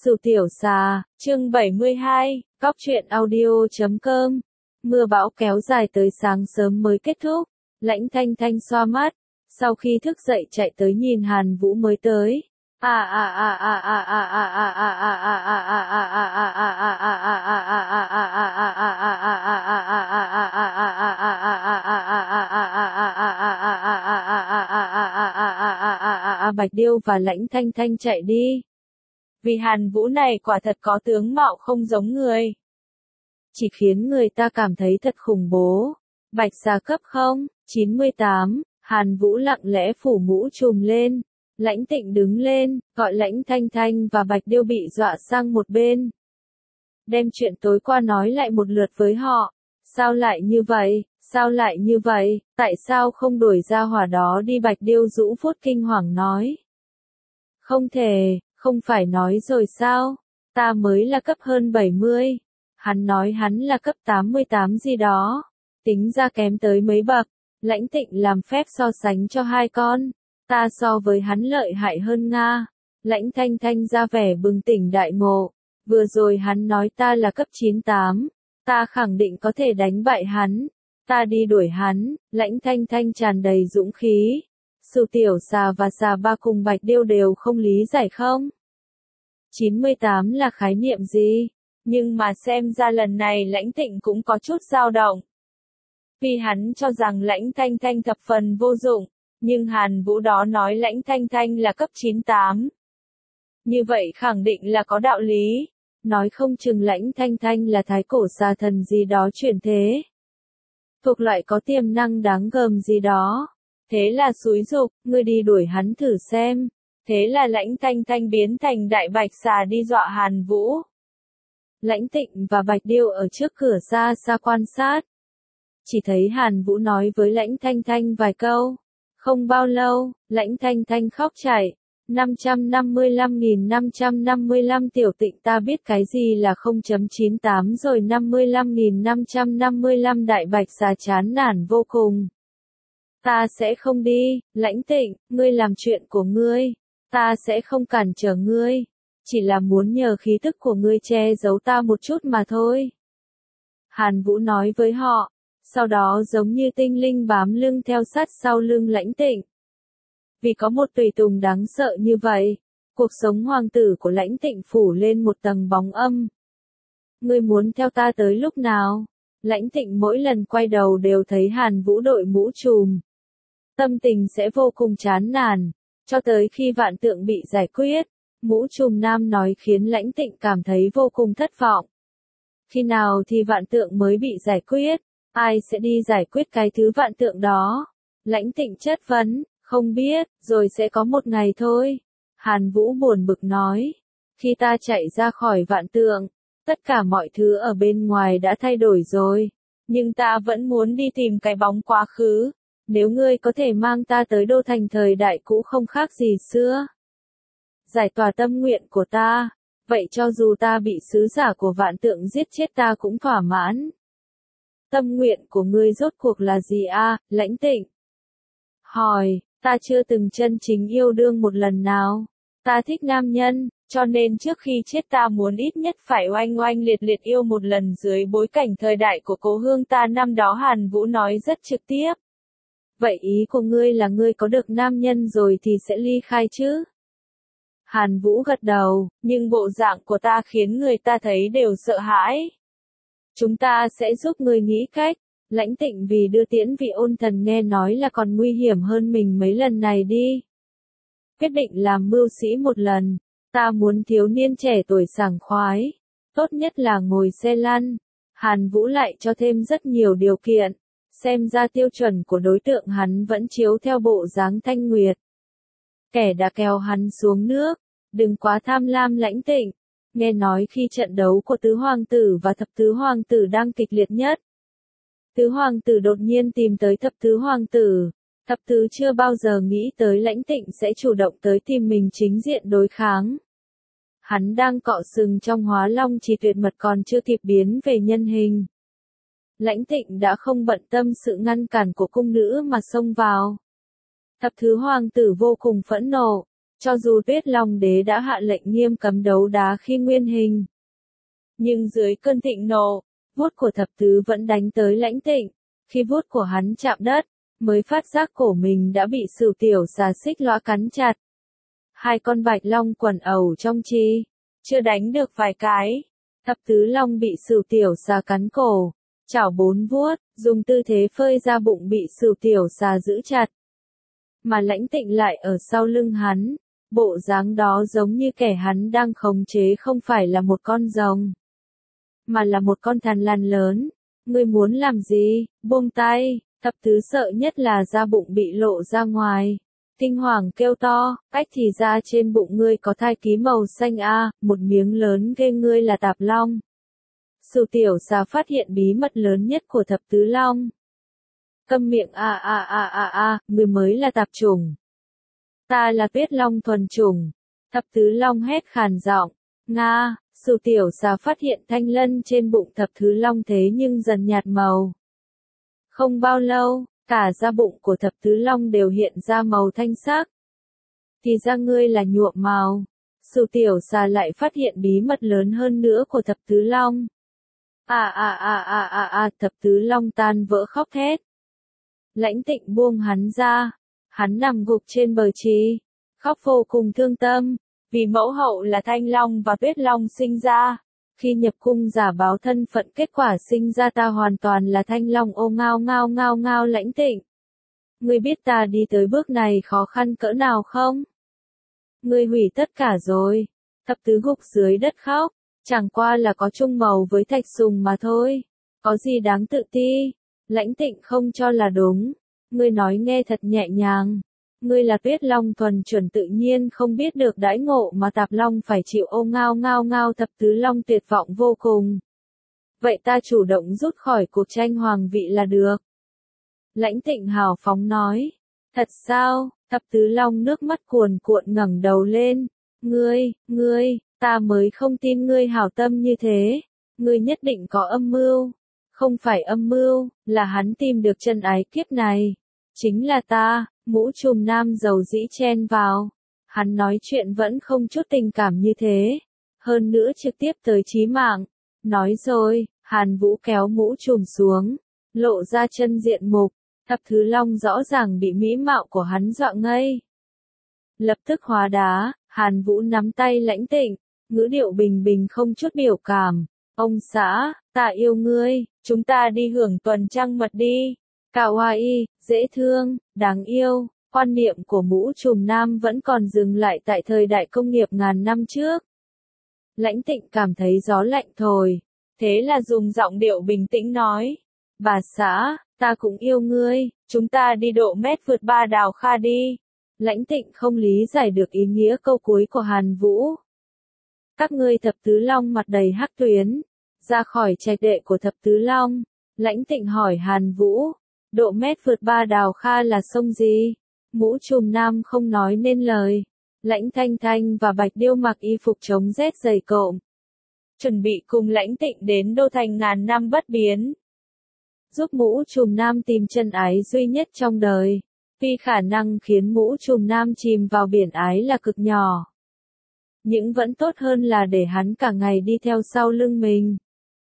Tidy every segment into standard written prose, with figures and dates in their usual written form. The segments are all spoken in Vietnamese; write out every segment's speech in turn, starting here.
Sửu tiểu xà, chương 72, Góc truyện audio.com. Mưa bão kéo dài tới sáng sớm mới kết thúc. Lãnh Thanh Thanh xoa mắt, sau khi thức dậy chạy tới nhìn Hàn Vũ mới tới. Bạch Điêu và Lãnh Thanh Thanh chạy đi. Vì Hàn Vũ này quả thật có tướng mạo không giống người. Chỉ khiến người ta cảm thấy thật khủng bố. Bạch xà cấp 98, Hàn Vũ lặng lẽ phủ mũ trùm lên. Lãnh Tịnh đứng lên, gọi Lãnh Thanh Thanh và Bạch Điêu bị dọa sang một bên. Đem chuyện tối qua nói lại một lượt với họ. Sao lại như vậy, sao lại như vậy, tại sao không đuổi ra hỏa đó đi? Bạch Điêu rũ phút kinh hoàng nói. Không thể, không phải nói rồi sao, ta mới là cấp hơn 70. Hắn nói hắn là cấp 88 gì đó, tính ra kém tới mấy bậc. Lãnh Tịnh làm phép so sánh cho hai con, ta so với hắn lợi hại hơn Nga. Lãnh Thanh Thanh ra vẻ bừng tỉnh đại ngộ, vừa rồi hắn nói ta là cấp 98, ta khẳng định có thể đánh bại hắn, ta đi đuổi hắn. Lãnh Thanh Thanh tràn đầy dũng khí. Sửu tiểu xà và xà ba cùng Bạch Điêu đều không lý giải không? 98 là khái niệm gì? Nhưng mà xem ra lần này Lãnh Tịnh cũng có chút dao động. Vì hắn cho rằng Lãnh Thanh Thanh thập phần vô dụng, nhưng Hàn Vũ đó nói Lãnh Thanh Thanh là cấp 98. Như vậy khẳng định là có đạo lý, nói không chừng Lãnh Thanh Thanh là thái cổ xà thần gì đó chuyển thế. Thuộc loại có tiềm năng đáng gờm gì đó. Thế là xúi giục, ngươi đi đuổi hắn thử xem. Thế là Lãnh Thanh Thanh biến thành đại bạch xà đi dọa Hàn Vũ. Lãnh Tịnh và Bạch Điêu ở trước cửa xa xa quan sát. Chỉ thấy Hàn Vũ nói với Lãnh Thanh Thanh vài câu. Không bao lâu, Lãnh Thanh Thanh khóc chảy. 555.555 tiểu Tịnh, ta biết cái gì là 0.98 rồi. 55.555 đại bạch xà chán nản vô cùng. Ta sẽ không đi. Lãnh Tịnh, ngươi làm chuyện của ngươi, ta sẽ không cản trở ngươi, chỉ là muốn nhờ khí tức của ngươi che giấu ta một chút mà thôi. Hàn Vũ nói với họ, sau đó giống như tinh linh bám lưng theo sát sau lưng Lãnh Tịnh. Vì có một tùy tùng đáng sợ như vậy, cuộc sống hoàng tử của Lãnh Tịnh phủ lên một tầng bóng âm. Ngươi muốn theo ta tới lúc nào? Lãnh Tịnh mỗi lần quay đầu đều thấy Hàn Vũ đội mũ trùm. Tâm tình sẽ vô cùng chán nản, cho tới khi Vạn Tượng bị giải quyết. Mũ trùm nam nói khiến Lãnh Tịnh cảm thấy vô cùng thất vọng. Khi nào thì Vạn Tượng mới bị giải quyết? Ai sẽ đi giải quyết cái thứ Vạn Tượng đó? Lãnh Tịnh chất vấn, không biết, rồi sẽ có một ngày thôi. Hàn Vũ buồn bực nói, khi ta chạy ra khỏi Vạn Tượng, tất cả mọi thứ ở bên ngoài đã thay đổi rồi, nhưng ta vẫn muốn đi tìm cái bóng quá khứ. Nếu ngươi có thể mang ta tới đô thành thời đại cũ không khác gì xưa, giải tỏa tâm nguyện của ta, vậy cho dù ta bị sứ giả của Vạn Tượng giết chết ta cũng thỏa mãn. Tâm nguyện của ngươi rốt cuộc là gì a? Lãnh Tịnh hỏi, ta chưa từng chân chính yêu đương một lần nào. Ta thích nam nhân, cho nên trước khi chết ta muốn ít nhất phải oanh oanh liệt liệt yêu một lần dưới bối cảnh thời đại của cố hương ta năm đó. Hàn Vũ nói rất trực tiếp. Vậy ý của ngươi là ngươi có được nam nhân rồi thì sẽ ly khai chứ? Hàn Vũ gật đầu, nhưng bộ dạng của ta khiến người ta thấy đều sợ hãi. Chúng ta sẽ giúp ngươi nghĩ cách. Lãnh Tịnh vì đưa tiễn vị ôn thần nghe nói là còn nguy hiểm hơn mình mấy lần này đi. Quyết định làm mưu sĩ một lần. Ta muốn thiếu niên trẻ tuổi sảng khoái. Tốt nhất là ngồi xe lăn. Hàn Vũ lại cho thêm rất nhiều điều kiện. Xem ra tiêu chuẩn của đối tượng hắn vẫn chiếu theo bộ dáng Thanh Nguyệt. Kẻ đã kéo hắn xuống nước. Đừng quá tham lam. Lãnh Tịnh nghe nói khi trận đấu của tứ hoàng tử và thập tứ hoàng tử đang kịch liệt nhất, tứ hoàng tử đột nhiên tìm tới thập tứ hoàng tử. Thập tứ chưa bao giờ nghĩ tới Lãnh Tịnh sẽ chủ động tới tìm mình chính diện đối kháng. Hắn đang cọ sừng trong hóa long trì tuyệt mật còn chưa kịp biến về nhân hình. Lãnh Tịnh đã không bận tâm sự ngăn cản của cung nữ mà xông vào. Thập tứ hoàng tử vô cùng phẫn nộ, Cho dù Tuyết Long Đế đã hạ lệnh nghiêm cấm đấu đá khi nguyên hình, nhưng dưới cơn thịnh nộ, vuốt của thập tứ vẫn đánh tới Lãnh Tịnh. Khi vuốt của hắn chạm đất, mới phát giác cổ mình đã bị Sửu tiểu xà xích lõa cắn chặt. Hai con bạch long quằn ẩu trong chi, chưa đánh được vài cái, thập tứ long bị Sửu tiểu xà cắn cổ, chảo bốn vuốt, dùng tư thế phơi ra bụng bị Sửu tiểu xà giữ chặt. Mà Lãnh Tịnh lại ở sau lưng hắn, bộ dáng đó giống như kẻ hắn đang khống chế không phải là một con rồng, mà là một con thằn lằn lớn. Ngươi muốn làm gì? Buông tay. Thập tứ sợ nhất là da bụng bị lộ ra ngoài. Kinh hoàng kêu to, ách thì ra trên bụng ngươi có thai ký màu xanh a, một miếng lớn ghê, ngươi là tạp long. Sửu tiểu xà phát hiện bí mật lớn nhất của thập tứ long. Câm miệng ngươi mới là tạp chủng. Ta là Tuyết Long thuần chủng. Thập tứ long hét khàn giọng. Nga. Sửu tiểu xà phát hiện thanh lân trên bụng thập tứ long thế nhưng dần nhạt màu. Không bao lâu, cả da bụng của thập tứ long đều hiện ra màu thanh sắc. Thì ra ngươi là nhuộm màu. Sửu tiểu xà lại phát hiện bí mật lớn hơn nữa của thập tứ long. Thập tứ long tan vỡ khóc thét. Lãnh Tịnh buông hắn ra, hắn nằm gục trên bờ trì, khóc vô cùng thương tâm. Vì mẫu hậu là Thanh Long và Tuyết Long sinh ra, khi nhập cung giả báo thân phận, kết quả sinh ra ta hoàn toàn là Thanh Long. Ô ngao. Lãnh Tịnh, ngươi biết ta đi tới bước này khó khăn cỡ nào không? Ngươi hủy tất cả rồi. Thập tứ gục dưới đất khóc, chẳng qua là có chung màu với thạch sùng mà thôi, có gì đáng tự ti. Lãnh Tịnh không cho là đúng, ngươi nói nghe thật nhẹ nhàng. Ngươi là Tuyết Long thuần chuẩn tự nhiên không biết được đãi ngộ mà tạp long phải chịu. Ô ngao. Thập tứ long tuyệt vọng vô cùng. Vậy ta chủ động rút khỏi cuộc tranh hoàng vị là được. Lãnh Tịnh hào phóng nói. Thật sao? Thập tứ long nước mắt cuồn cuộn ngẩng đầu lên. Ngươi, ta mới không tin ngươi hảo tâm như thế. Ngươi nhất định có âm mưu. Không phải âm mưu, là hắn tìm được chân ái kiếp này. Chính là ta. Mũ trùm nam dầu dĩ chen vào. Hắn nói chuyện vẫn không chút tình cảm như thế. Hơn nữa trực tiếp tới chí mạng. Nói rồi, Hàn Vũ kéo mũ trùm xuống, lộ ra chân diện mục. Thập tứ long rõ ràng bị mỹ mạo của hắn dọa ngây. Lập tức hóa đá, Hàn Vũ nắm tay Lãnh Tịnh, ngữ điệu bình bình không chút biểu cảm. Ông xã, ta yêu ngươi, chúng ta đi hưởng tuần trăng mật đi. Kawaii, dễ thương, đáng yêu. Quan niệm của mũ trùm nam vẫn còn dừng lại tại thời đại công nghiệp ngàn năm trước. Lãnh Tịnh cảm thấy gió lạnh thổi, thế là dùng giọng điệu bình tĩnh nói. Bà xã, ta cũng yêu ngươi, chúng ta đi độ mét vượt ba đào kha đi. Lãnh Tịnh không lý giải được ý nghĩa câu cuối của Hàn Vũ. Các ngươi thập tứ long mặt đầy hắc tuyến, ra khỏi trạch đệ của thập tứ long. Lãnh Tịnh hỏi Hàn Vũ. Độ mét vượt ba đào kha là sông gì? Mũ trùm nam không nói nên lời. Lãnh Thanh Thanh và Bạch Điêu mặc y phục chống rét dày cộm, chuẩn bị cùng Lãnh Tịnh đến đô thành ngàn năm bất biến. Giúp mũ trùm nam tìm chân ái duy nhất trong đời. Vì khả năng khiến mũ trùm nam chìm vào biển ái là cực nhỏ. Nhưng vẫn tốt hơn là để hắn cả ngày đi theo sau lưng mình.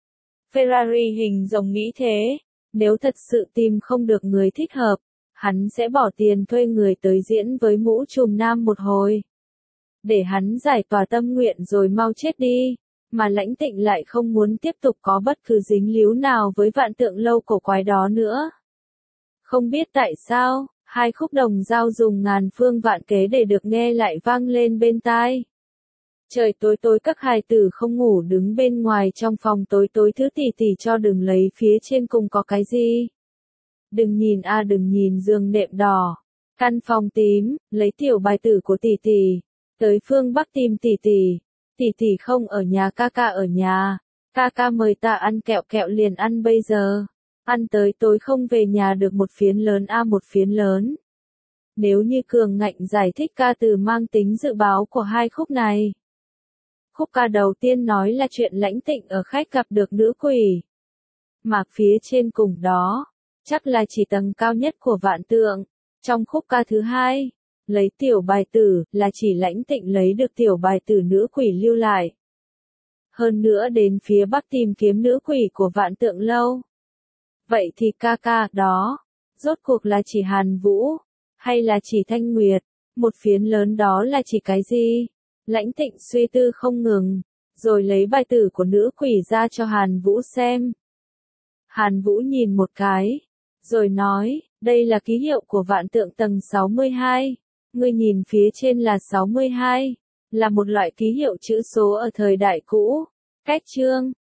Ferrari hình rồng nghĩ thế. Nếu thật sự tìm không được người thích hợp, hắn sẽ bỏ tiền thuê người tới diễn với mũ trùm nam một hồi. Để hắn giải tỏa tâm nguyện rồi mau chết đi. Mà Lãnh Tịnh lại không muốn tiếp tục có bất cứ dính líu nào với vạn tượng lâu cổ quái đó nữa. Không biết tại sao, hai khúc đồng dao dùng ngàn phương vạn kế để được nghe lại vang lên bên tai. Trời tối tối các hài tử không ngủ đứng bên ngoài trong phòng tối tối thứ tỷ tỷ cho đừng lấy phía trên cùng có cái gì. Đừng nhìn đừng nhìn giường nệm đỏ. Căn phòng tím, lấy tiểu bài tử của tỷ tỷ. Tới phương Bắc tìm tỷ tỷ. Tỷ tỷ không ở nhà, ca ca ở nhà. Ca ca mời ta ăn kẹo, kẹo liền ăn bây giờ. Ăn tới tối không về nhà được một phiến lớn một phiến lớn. Nếu như cường ngạnh giải thích ca từ mang tính dự báo của hai khúc này. Khúc ca đầu tiên nói là chuyện Lãnh Tịnh ở khách gặp được nữ quỷ. Mạc phía trên cùng đó, chắc là chỉ tầng cao nhất của vạn tượng. Trong khúc ca thứ hai, Lấy tiểu bài tử, là chỉ Lãnh Tịnh lấy được tiểu bài tử nữ quỷ lưu lại. Hơn nữa đến phía bắc tìm kiếm nữ quỷ của Vạn Tượng Lâu. Vậy thì ca ca, đó, rốt cuộc là chỉ Hàn Vũ, hay là chỉ Thanh Nguyệt, một phiến lớn đó là chỉ cái gì? Lãnh Tịnh suy tư không ngừng, rồi lấy bài tử của nữ quỷ ra cho Hàn Vũ xem. Hàn Vũ nhìn một cái, rồi nói, đây là ký hiệu của Vạn Tượng tầng 62. Ngươi nhìn phía trên là 62, là một loại ký hiệu chữ số ở thời đại cũ. Cách chương